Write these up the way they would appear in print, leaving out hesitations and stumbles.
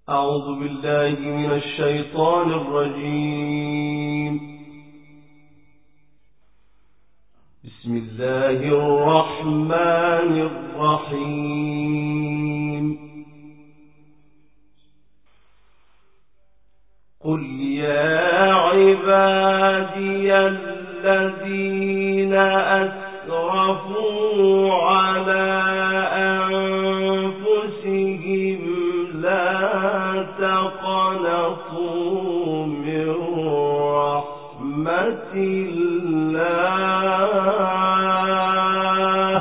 أعوذ بالله من الشيطان الرجيم. بسم الله الرحمن الرحيم. قل يا عبادي الذين أسرفوا على أنفسهم لا تقنطوا من رحمة الله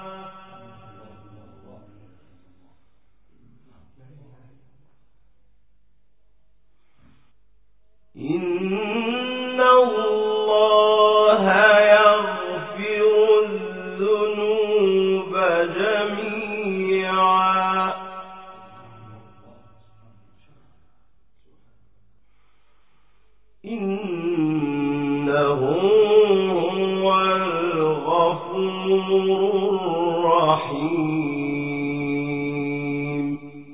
إن الله يغفر الذنوب جميعا إنه هو الغفور الرحيم.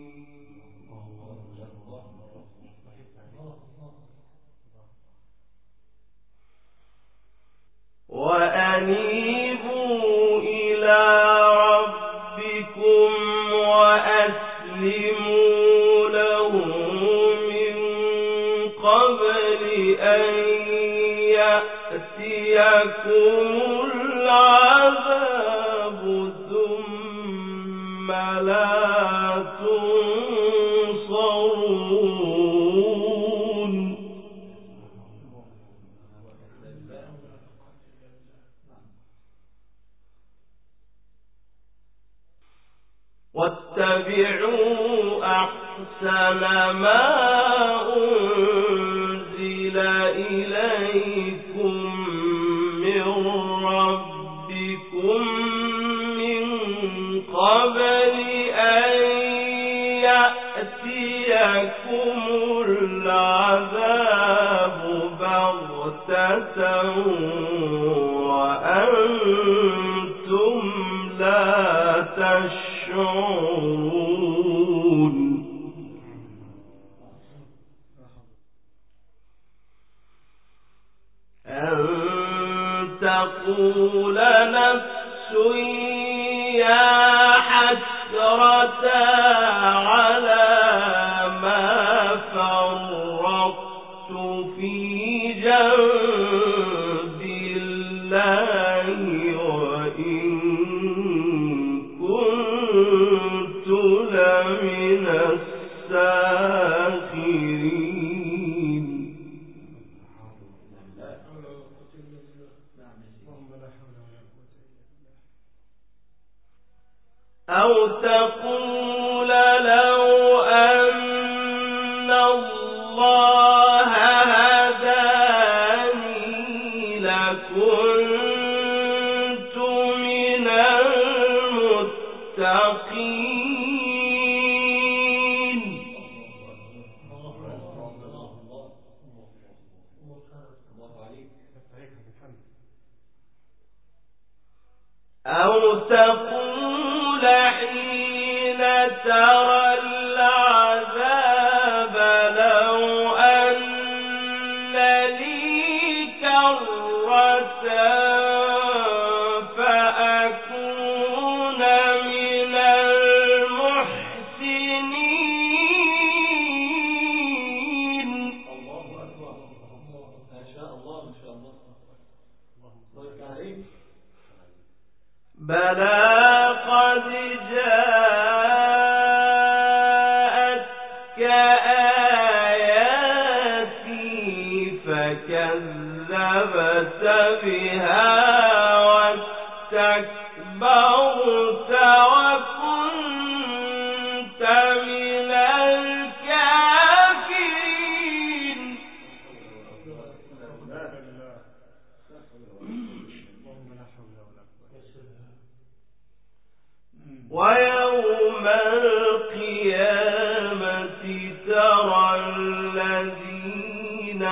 وأنيبوا إلى ربكم وأسلموا له من قبل أن يأتيكم العذاب ثم لا تنصرون. واتبعوا أحسن ما أنزل إليكم من ربكم من قبل أن يأتيكم العذاب بغتة وأنتم لا تشعرون. أن تقول نفس يا حسرة على ما فرطت في جنب الله وإن كنت لمن الساخرين. أو تقول لو أن الله هداني لكنت من المتقين. أو تقول حين ترى العذاب لو أن لي كرة فأكون من المحسنين. الله أكبر. ما شاء الله ما شاء الله. بلى قد جاءتك آياتي فكذبت بها واستكبرت وكنت من الكافرين. ويوم القيامة ترى الذين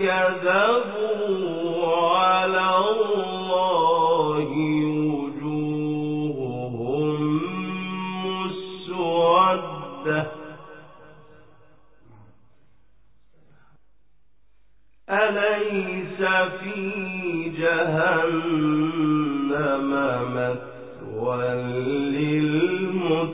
كذبوا على الله وجوههم مسودة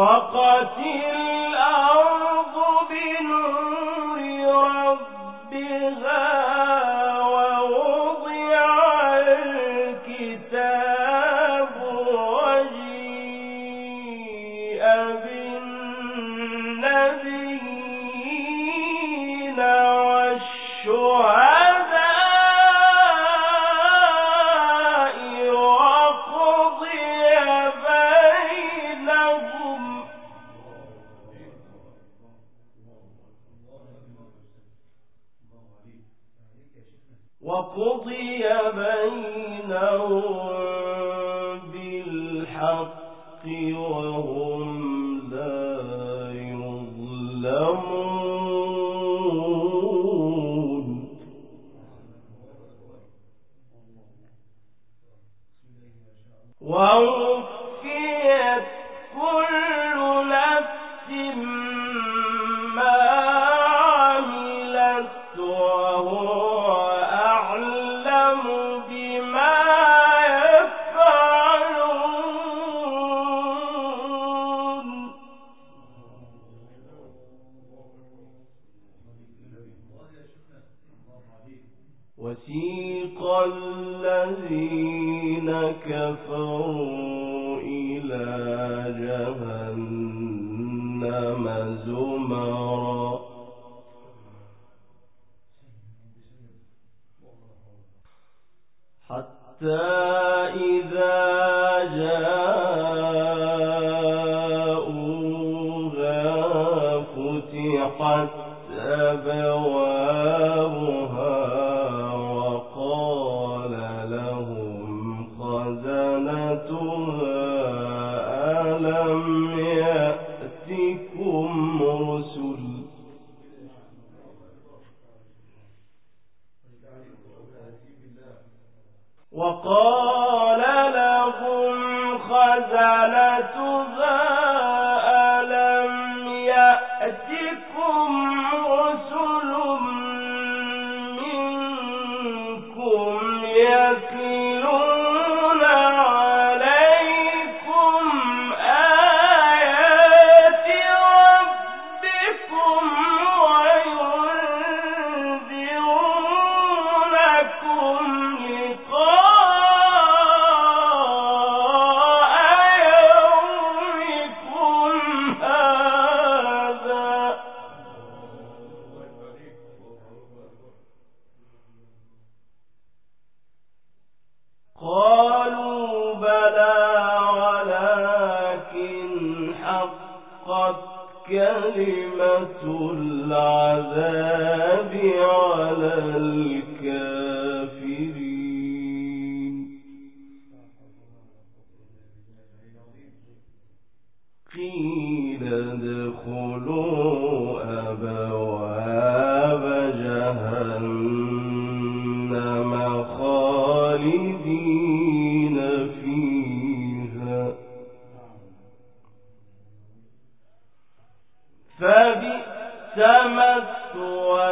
وأشرقت الأرض بنور ربها ووضع الكتاب وجيء بالنبيين والشهداء وقضي بينهم بالحق وهم لا يظلمون ووفيت كل نفس ما عملت وهو أعلم بما يفعلون وسيق الذين كفروا إلى جهنم زمرا حتى إذا جاءوها فتحت أبوابها وقال لهم خزنتها ألم يأتكم رسل وقال لهم خزنتها ألم يأتكم رسل منكم يتلون عليكم آيات ربكم وينذرونكم قالوا بلى ولكن حقت كلمة العذاب على الكافرين قيل ادخلوا أبواب جهنم خالدين فيها فبئس مثوى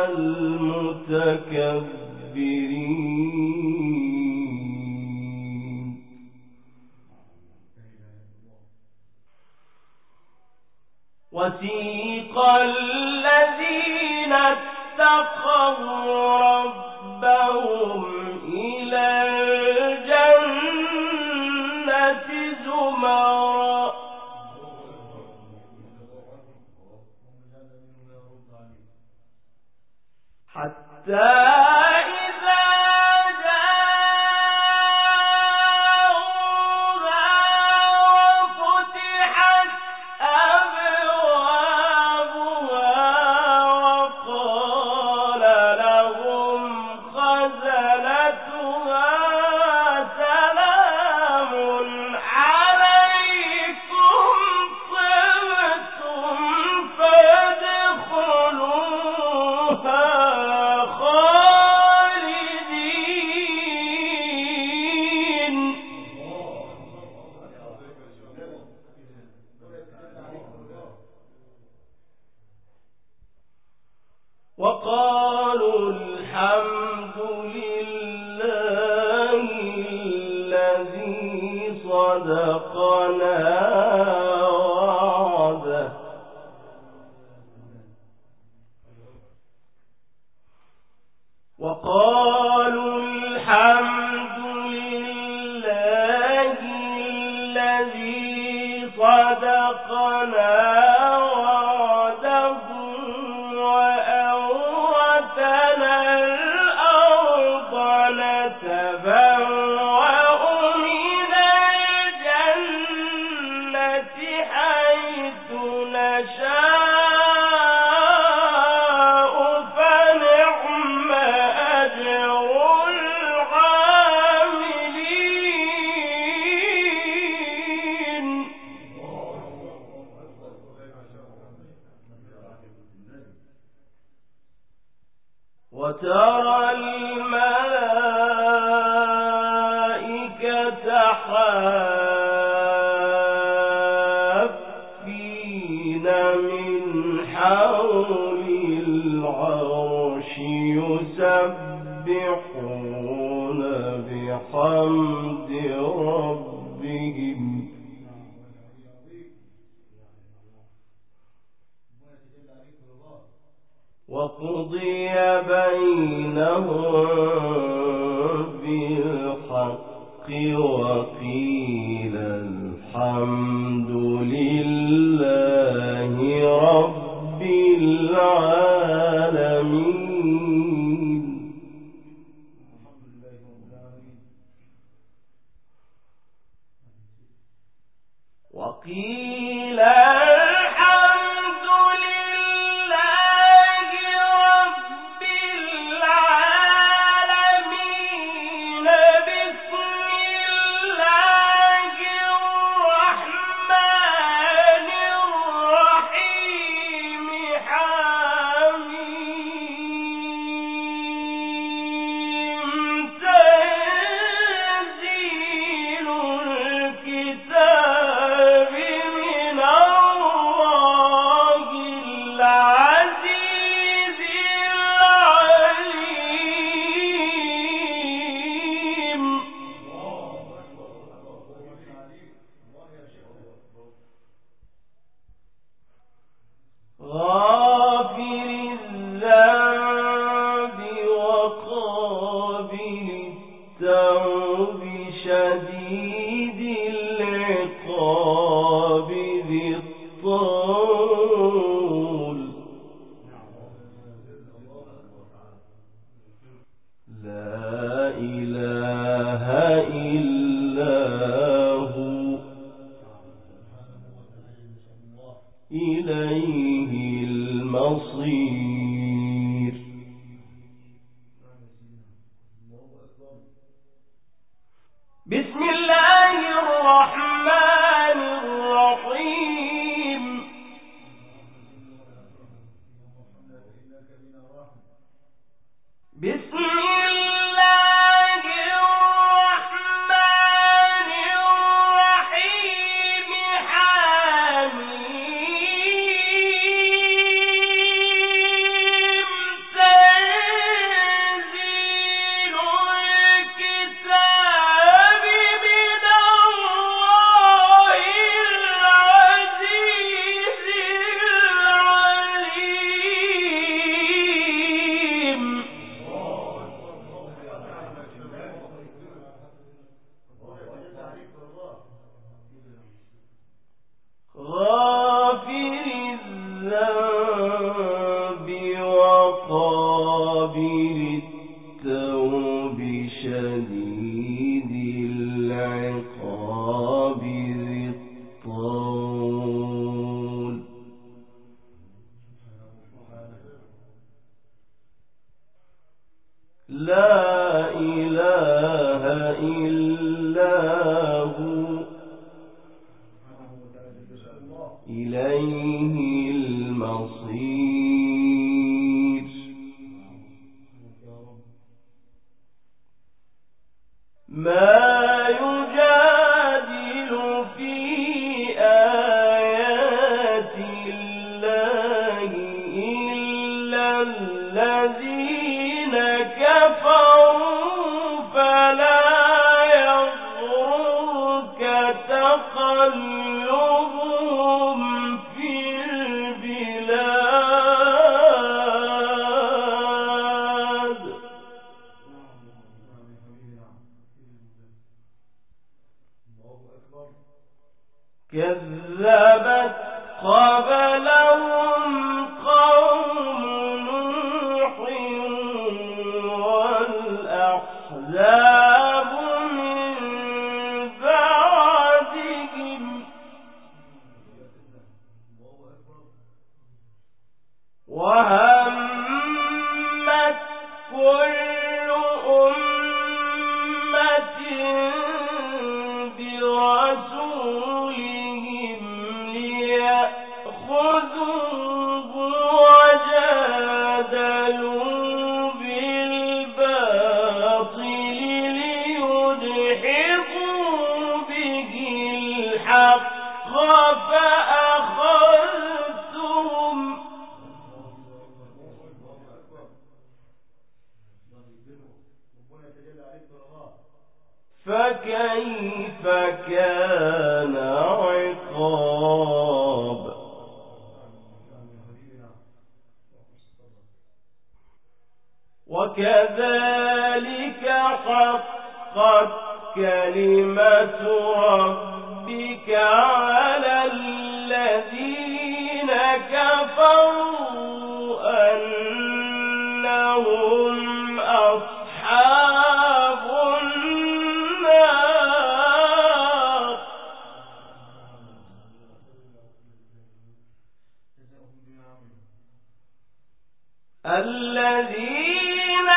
المتكبرين وسيق الذين اتقوا ربهم إلى الجنة زمرا حتى إذا جاءوها وفتحت أبوابها وقال لهم خزنتها سلام عليكم طبتم فادخلوها خالدين وترى الملائكة حافين من حول العرش يسبحون بحمد ربهم وقضي بينهم بالحق وقيل الحمد لله رب العالمين. وقيل إليه المصير. بسم الله الرحمن الرحيم. بسم الله الرحمن الرحيم. حميم تنزيل الكتاب من الله العزيز العليم. غافر الذنب وقابل التوب شديد العقاب ذي الطول. لا إله إلا هو إليه المصير. ما يجادل في آيات الله إلا الذين كفروا فلا يغرك تقلبهم في البلاد. كذبت قبلهم قوم نوح والأحزاب من بعدهم وهمت كل أمة برسولهم ليأخذوا وكذلك حقت كلمة ربك على الذين كفروا أنهم أصحاب النار. الذين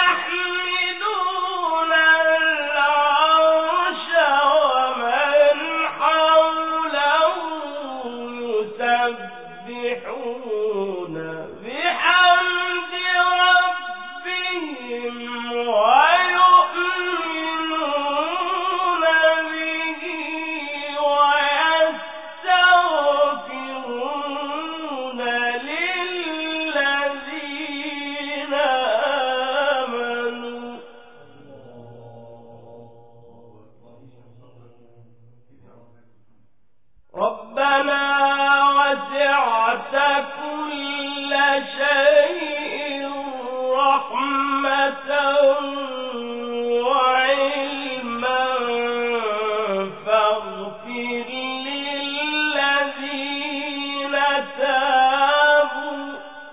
يحملون العرش ومن حوله يسبحون بحمد ربهم ويؤمنون به ويستغفرون للذين آمنوا. ربنا وسعت كل شيء رحمة وعلما فاغفر للذين تابوا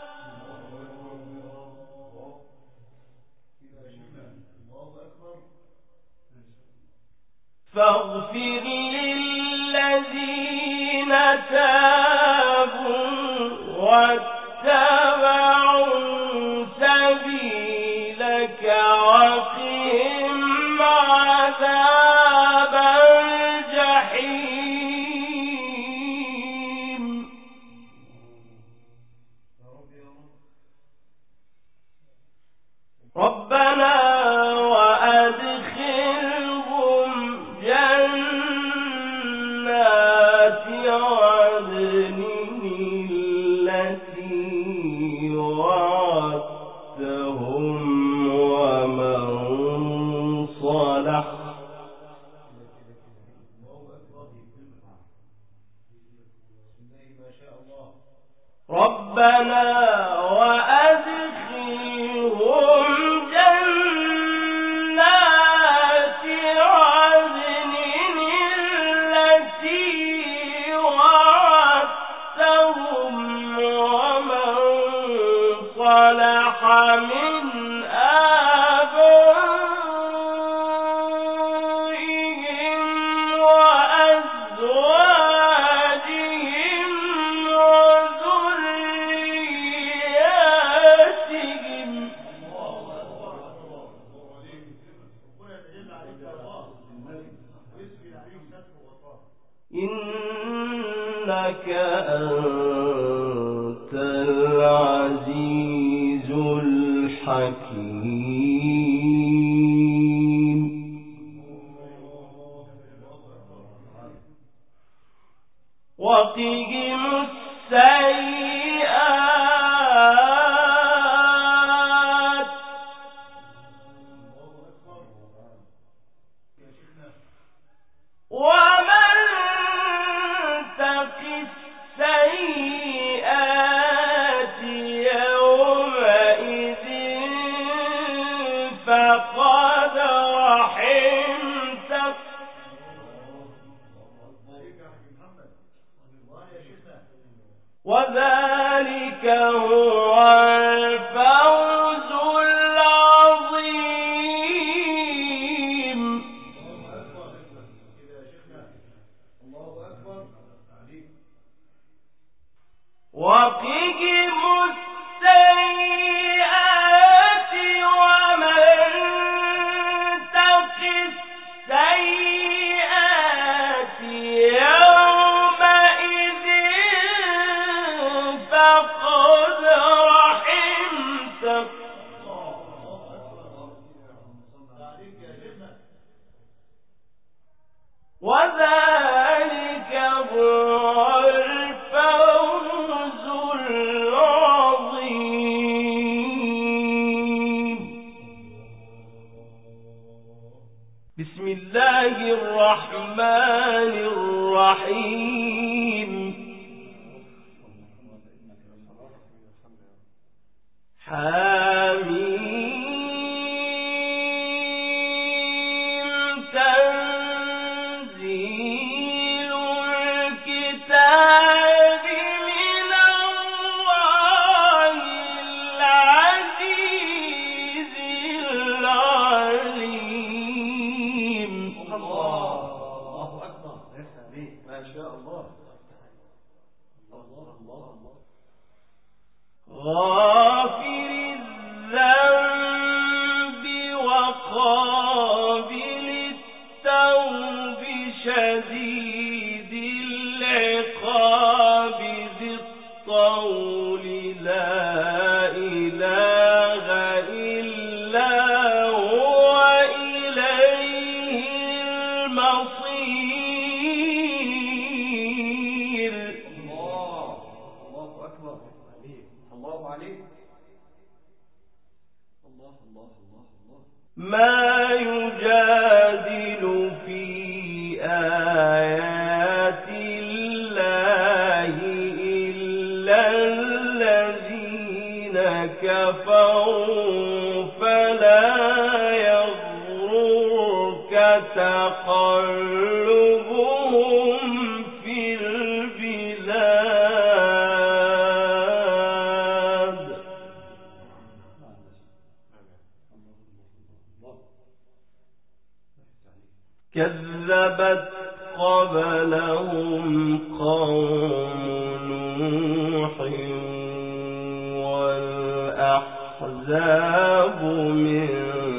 واتبعوا سبيلك وقهم عذاب الجحيم. ربنا وأدخلهم جنات عدن التي وعدتهم ومن صلح ربنا وأدخلهم جنات عدن التي وعدتهم ومن صلح من آبائهم وأزواجهم وذرياتهم إنك أنت العزيز الحكيم. وقهم السيئات ومن تق السيئات يومئذ فقد رحمته وذلك هو الفوز العظيم. وقهم السيئات ومن تق السيئات يومئذ فقد رحمته وذلك هو الفوز العظيم. بسم الله الرحمن الرحيم. حميم غافر الذنب وقابل التوب شديد العقاب ذي الطول لا إله إلا هو إليه المصير. الله أكبر. الله عليك. الله الله الله الله. ما يجادل في آيات الله إلا الذين كفروا فلا يغررك تقلبهم في البلاد. كذبت قبلهم قوم نوح والأحزاب من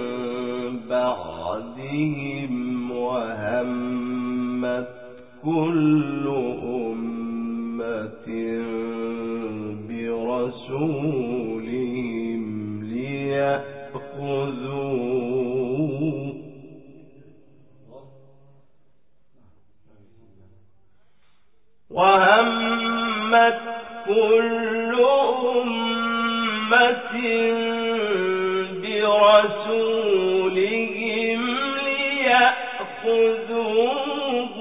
بعدهم وهمت كل أمة برسولهم ليأخذوه وهمت كل أمة برسولهم ليأخذوه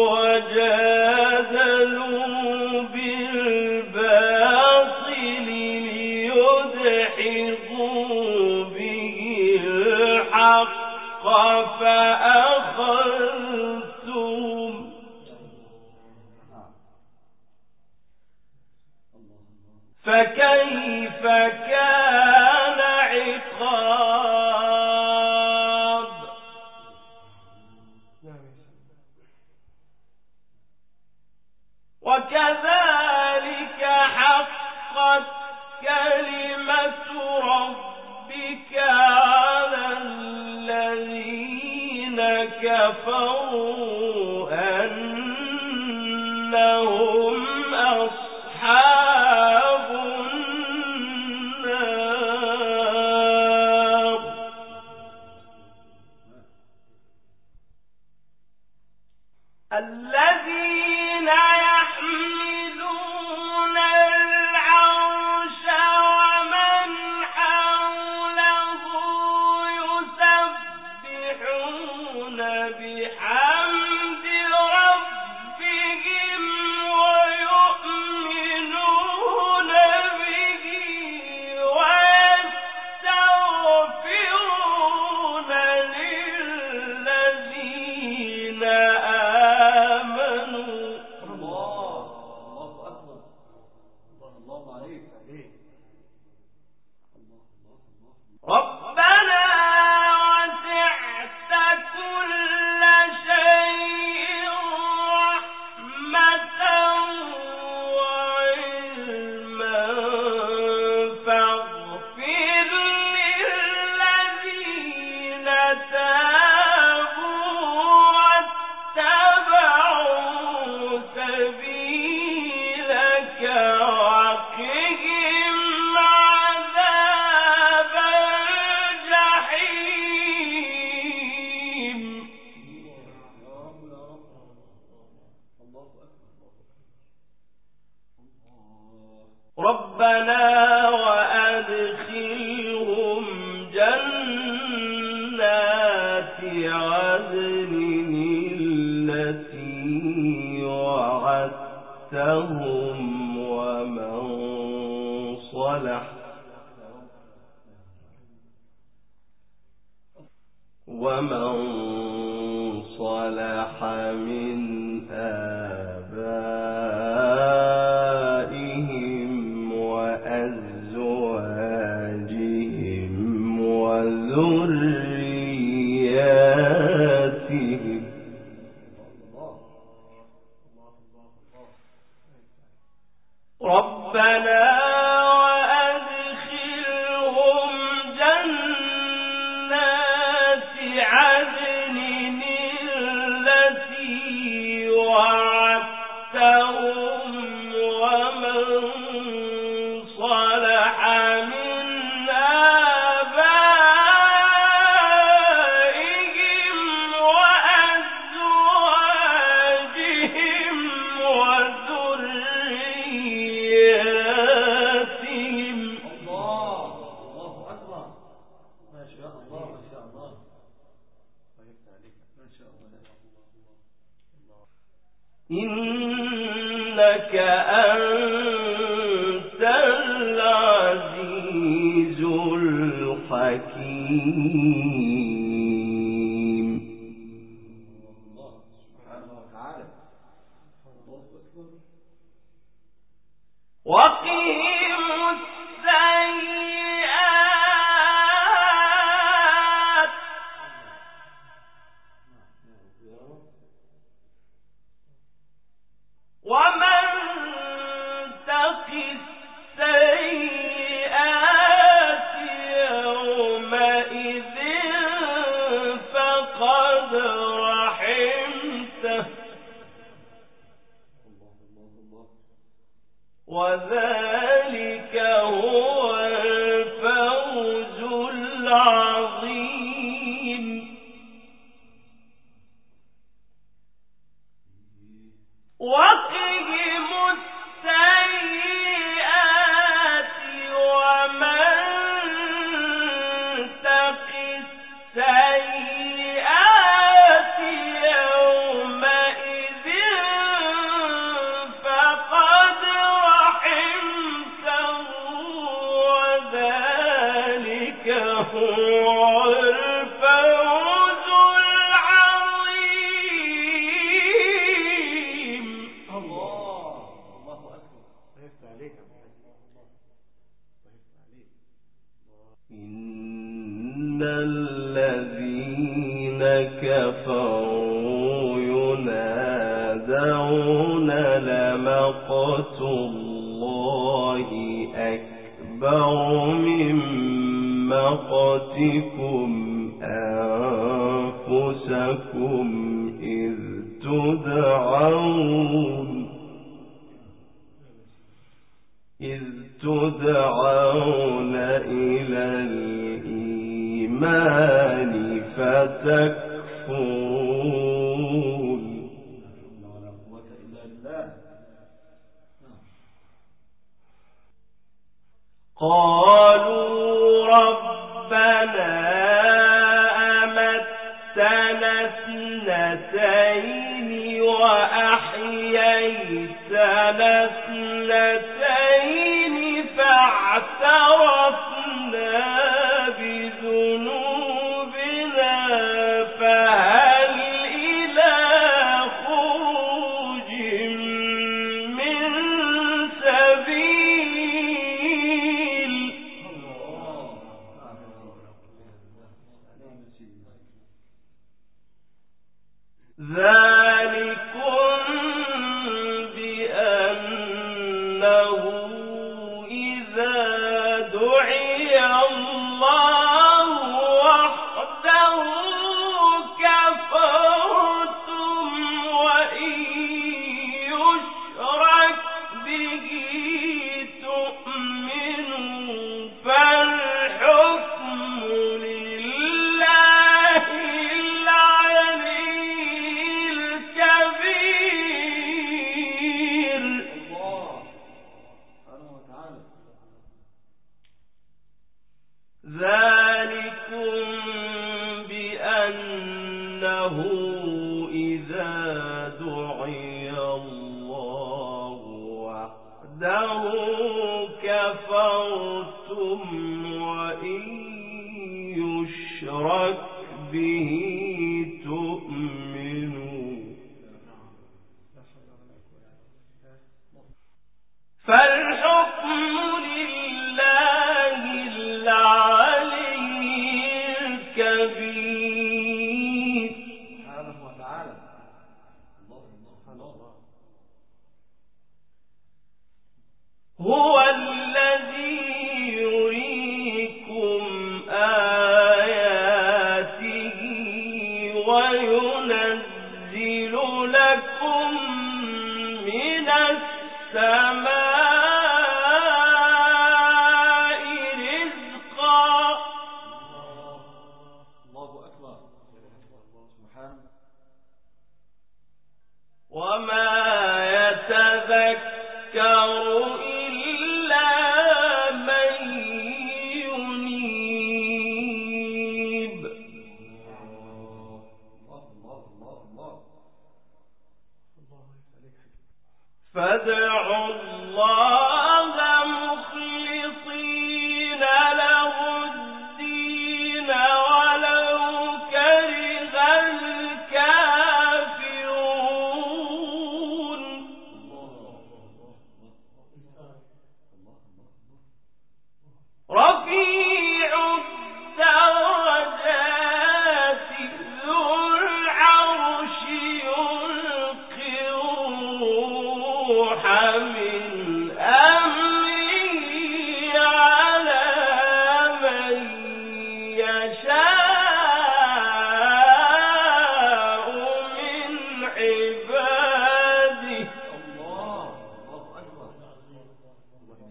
وجادلوا بالباطل ليدحضوا به الحق فأخذتهم فكيف كان عقاب. وكذلك حقت كلمة ربك على الذين كفروا أنهم أصحاب النار. الذين يحملون العرش ومن حوله يسبحون بحمد ربهم ويؤمنون به ويستغفرون للذين آمنوا. الله أكبر. الله عليك. ربنا وسعت كل شيء رحمة وعلما فاغفر للذين تابوا واتبعوا سبيلك وقهم عذاب الجحيم. ربنا وأدخلهم جنات عدن التي وعدتهم ومن صلح من آبائهم وأزواجهم وذرياتهم ربنا وأدخلهم جنات عدن التي وعدتهم ومن صلح من آبائهم وأزواجهم وذرياتهم. الله أكبر. ما شاء الله ما شاء الله. ما شاء الله. إنك أنت العزيز الحكيم. الله سبحانه وتعالى. الله أكبر. وقهم السيئات ومن تق السيئات يومئذ فقد رحمته وذلك هو الفوز العظيم. وقهم السيئات ومن تق السيئات يومئذ فقد رحمته وذلك هو الفوز العظيم. الله أكبر. ضيفت عليك إن الذين كفروا ينادون لمقت الله أكبر من مقتكم أنفسكم إذ تدعون إلى الإيمان فتكفرون. ولا قوة إلا بالله. قالوا ربنا أمتنا اثنتين وأحييتنا اثنتين فاعترفنا بذنوبنا فهل إلى خروج من سبيل. ذلكم بأنه إذا دعي الله وحده كفرتم وإن يشرك به تؤمنوا فالحكم لله العلي الكبير. الله سبحانه وتعالى. ذلكم بأنه إذا دعي الله وحده كفرتم وإن يشرك به تؤمنوا فالحكم لله العلي الكبير. سبحانه وتعالى. الله سبحان الله.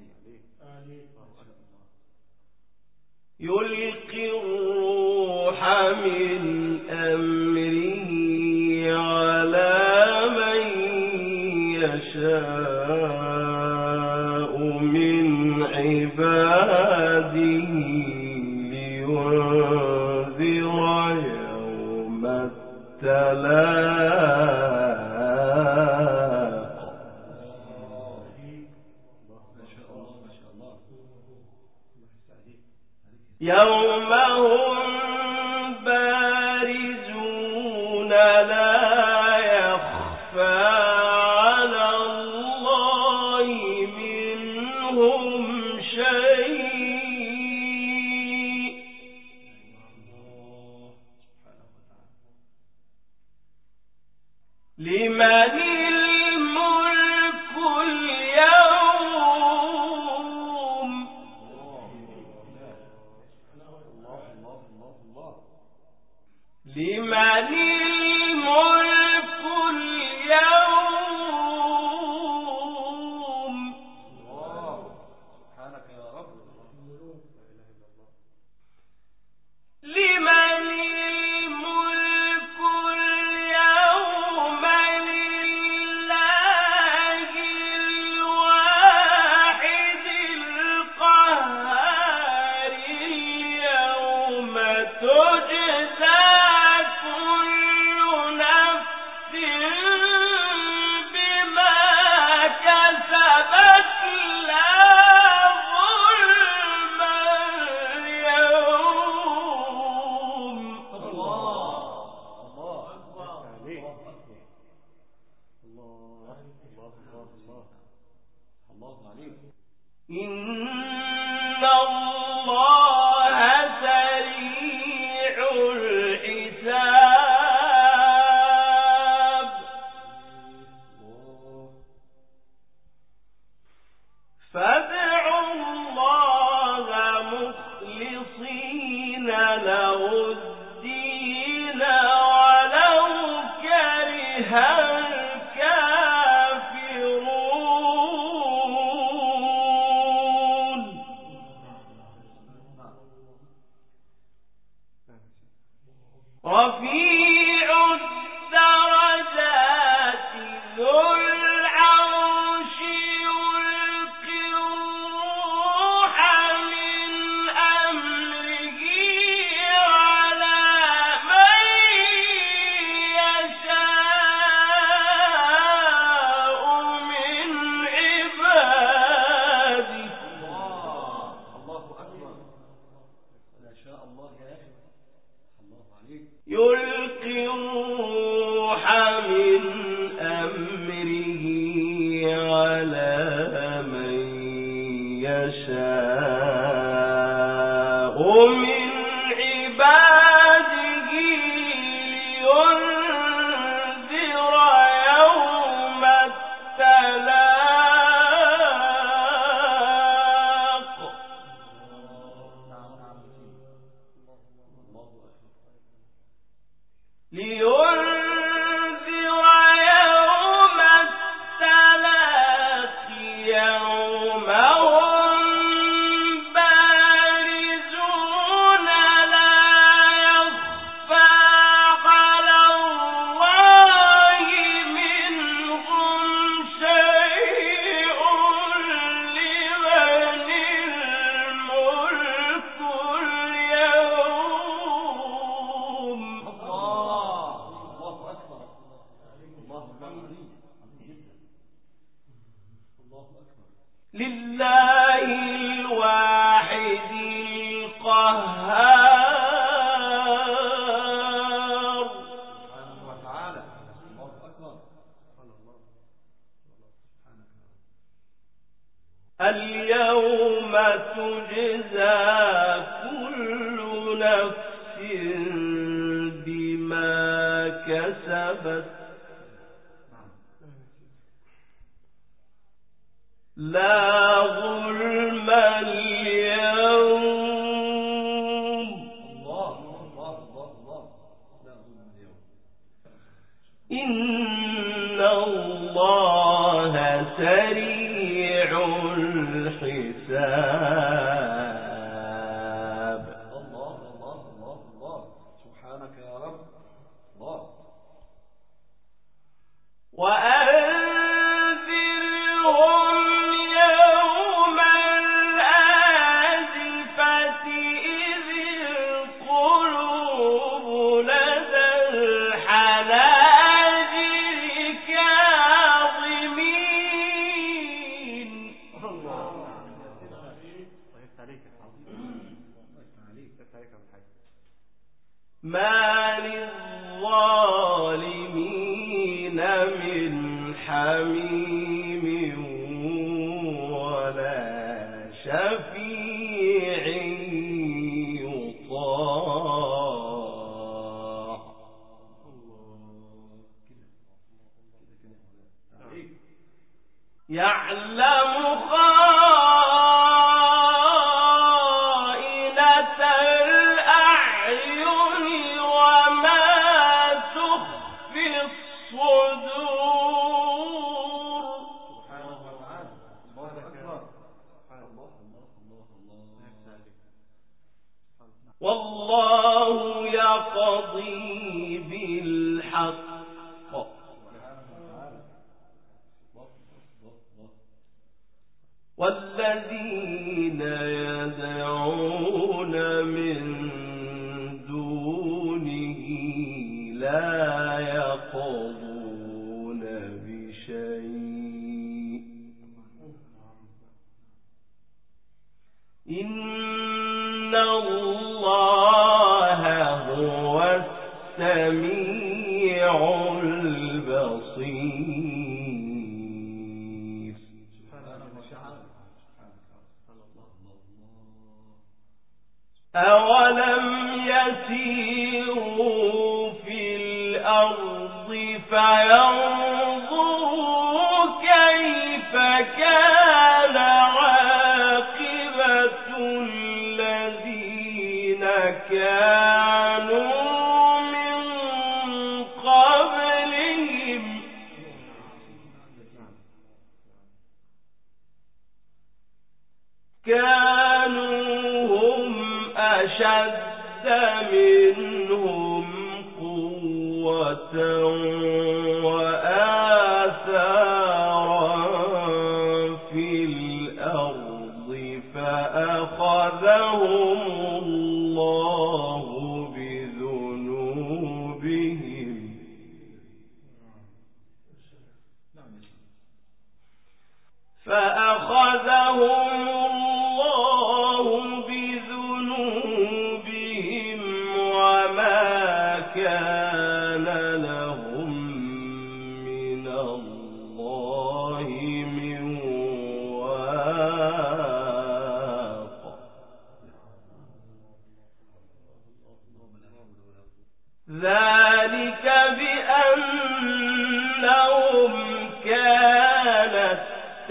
يلقي الروح من أمره على من يشاء من عباده لينذر يوم التلاق. يوم هم بارزون لا يخفى على الله منهم شيء. لمن الملك اليوم. لمن الملك اليوم. سبحانك يا رب. لمن الملك اليوم. لله الواحد القهار. اليوم تجزى كل نفس بما كسبت لا ظلم اليوم. الله أكبر. الله عليك. إن الله سريع الحساب. فادعوا الله مخلصين له الدين ولو كره الكافرون. رفيع الدرجات ذو العرش يلقي الروح من أمره على من يشاء من عباده. الله أكبر. ما شاء الله يا أخي. الله عليك. يلقي الروح من أمره على من يشاء من عباده لينذر يوم التلاق. لينذر يوم التلاق. يوم هم بارزون لا يخفى على الله منهم شيء. لمن الملك اليوم. الله أكبر. الله عليك. الله أكبر. لله الواحد القهار. سبحانه وتعالى. الله أكبر. اليوم تجزى كل نفس بما كسبت لا ظلم اليوم. الله الله الله الله. لا ظلم اليوم. إن الله سريع الحساب. الحساب. الله الله الله الله، سبحانك يا رب. الله. وأنذرهم يوم الآزفة إذ القلوب لدى الحناجر كاظمين. ما للظالمين من حميم ولا شفيع يطاع. يعلم خائنة الأعين وما تخفي الصدور. سبحانه وتعالى. الله أكبر. الله الله الله الله. والله يقضي بالحق والذين يدعون من دونه لا يقضون بشيء إن الله هو السميع البصير. أولم يسيروا في الأرض فينظروا كيف كان عاقبة الذين كانوا من قبلهم كانوا هم أشد منهم قوة وآثارا في الأرض فأخذهم الله بذنوبهم وما كان لهم من الله من واق. ذلك بأنهم كانت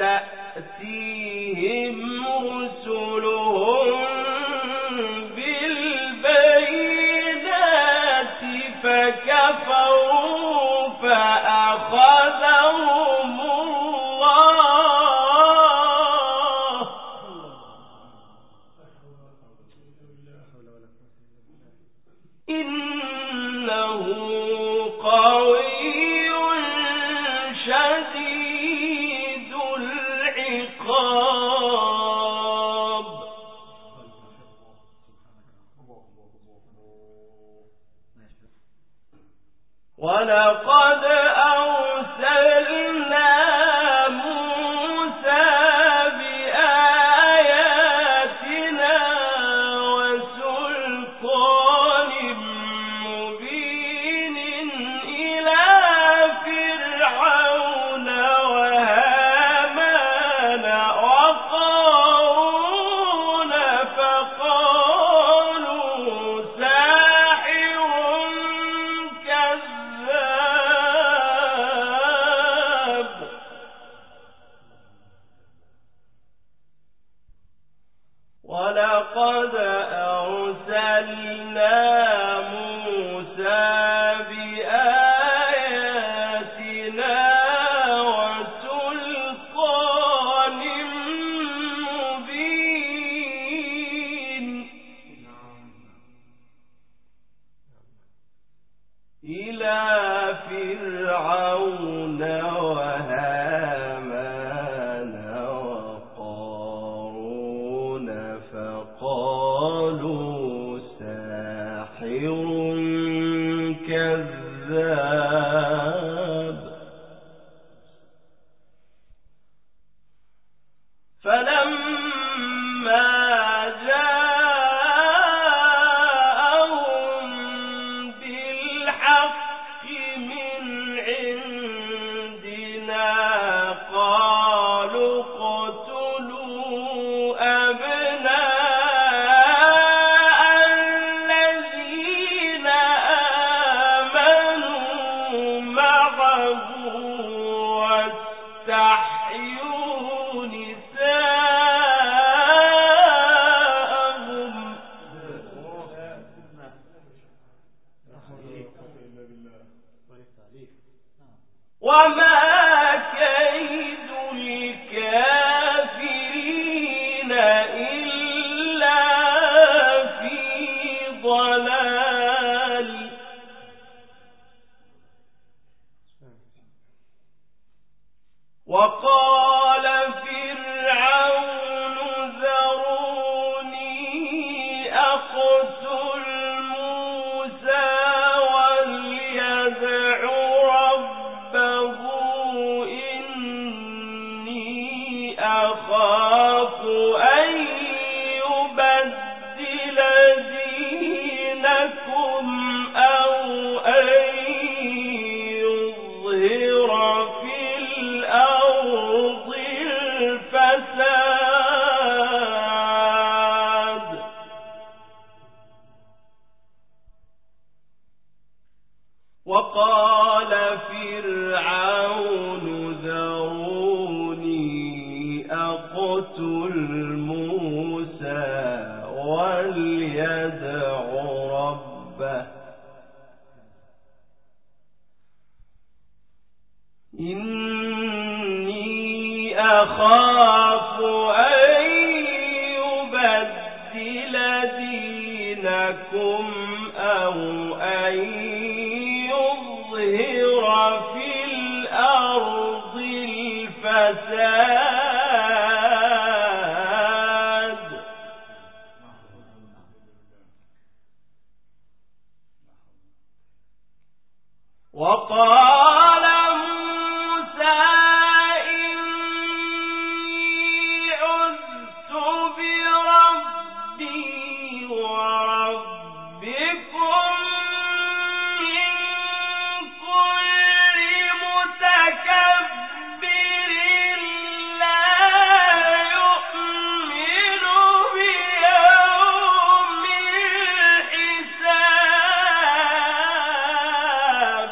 تأتيهم رسلهم بالبينات فكفروا فأخذهم الله إنه قوي شديد العقاب. ولقد أرسلنا موسى بآياتنا وسلطان مبين إلى فرعون وهامان وقارون فقالوا ساحر كذاب. ولقد أرسلنا موسى بآياتنا وسلطان رسل موسى وليدع ربه إني أخاف أن يبدل دينكم أو أن يظهر في الأرض الفساد وقال موسى إني عذت بربي وربكم من كل متكبر لا يؤمن بيوم الحساب.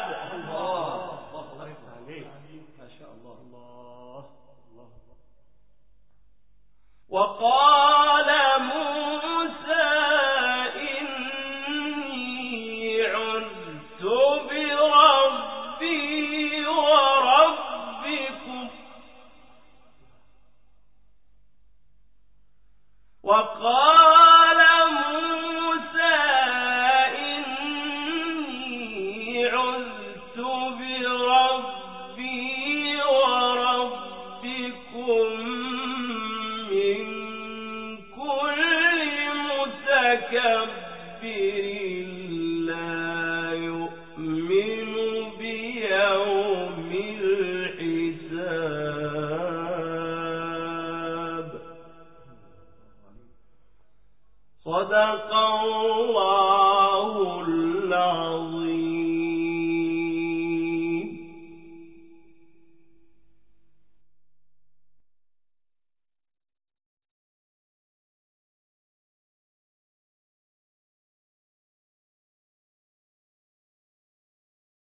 ما شاء الله. وقال موسى إني عذت بربي وربكم وقال موسى إني عذت بربي وربكم من كل متكبر لا يؤمن بيوم الحساب. صدق الله